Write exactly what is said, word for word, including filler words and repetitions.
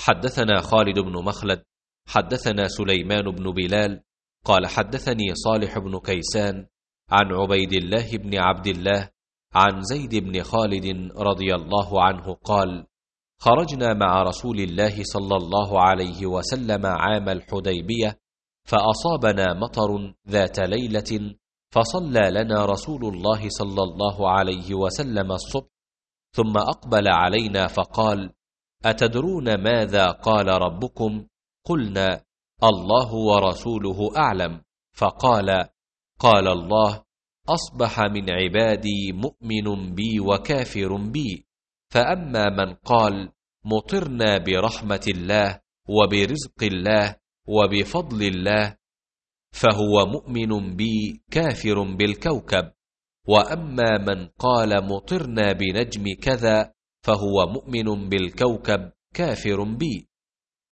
حدثنا خالد بن مخلد حدثنا سليمان بن بلال قال حدثني صالح بن كيسان عن عبيد الله بن عبد الله عن زيد بن خالد رضي الله عنه قال: خرجنا مع رسول الله صلى الله عليه وسلم عام الحديبية، فأصابنا مطر ذات ليلة، فصلى لنا رسول الله صلى الله عليه وسلم الصبح، ثم أقبل علينا فقال: أتدرون ماذا قال ربكم؟ قلنا: الله ورسوله أعلم. فقال: قال الله: أصبح من عبادي مؤمن بي وكافر بي، فأما من قال مطرنا برحمة الله وبرزق الله وبفضل الله فهو مؤمن بي كافر بالكوكب، وأما من قال مطرنا بنجم كذا فهو مؤمن بالكوكب كافر بي.